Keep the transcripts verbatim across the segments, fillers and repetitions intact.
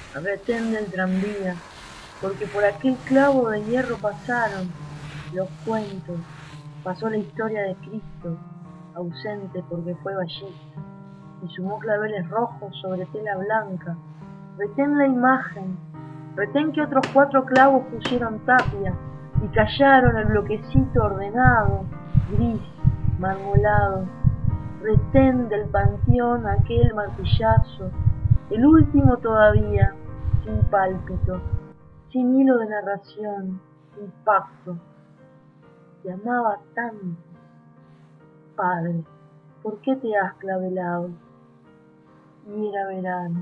Retén del tranvía, porque por aquel clavo de hierro pasaron los cuentos, pasó la historia de Cristo, ausente porque fue ballista, y sumó claveles rojos sobre tela blanca. Retén la imagen, retén que otros cuatro clavos pusieron tapia y callaron el bloquecito ordenado, gris, marmolado. Retén del panteón aquel martillazo, el último todavía, sin pálpito, sin hilo de narración, sin pacto. Te amaba tanto, Padre, ¿por qué te has clavelado? Y era verano.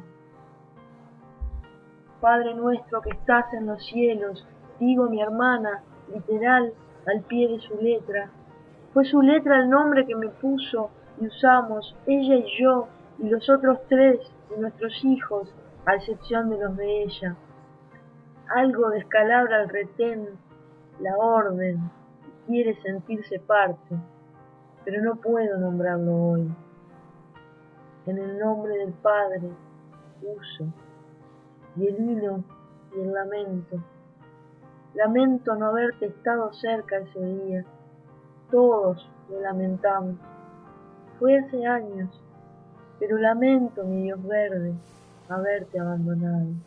Padre nuestro que estás en los cielos, digo mi hermana, literal, al pie de su letra. Fue su letra el nombre que me puso y usamos, ella y yo, y los otros tres de nuestros hijos, a excepción de los de ella. Algo descalabra el retén, la orden, quiere sentirse parte, pero no puedo nombrarlo hoy. En el nombre del Padre uso, y el hilo y el lamento. Lamento no haberte estado cerca ese día. Todos lo lamentamos. Fue hace años, pero lamento, mi Dios verde, haberte abandonado.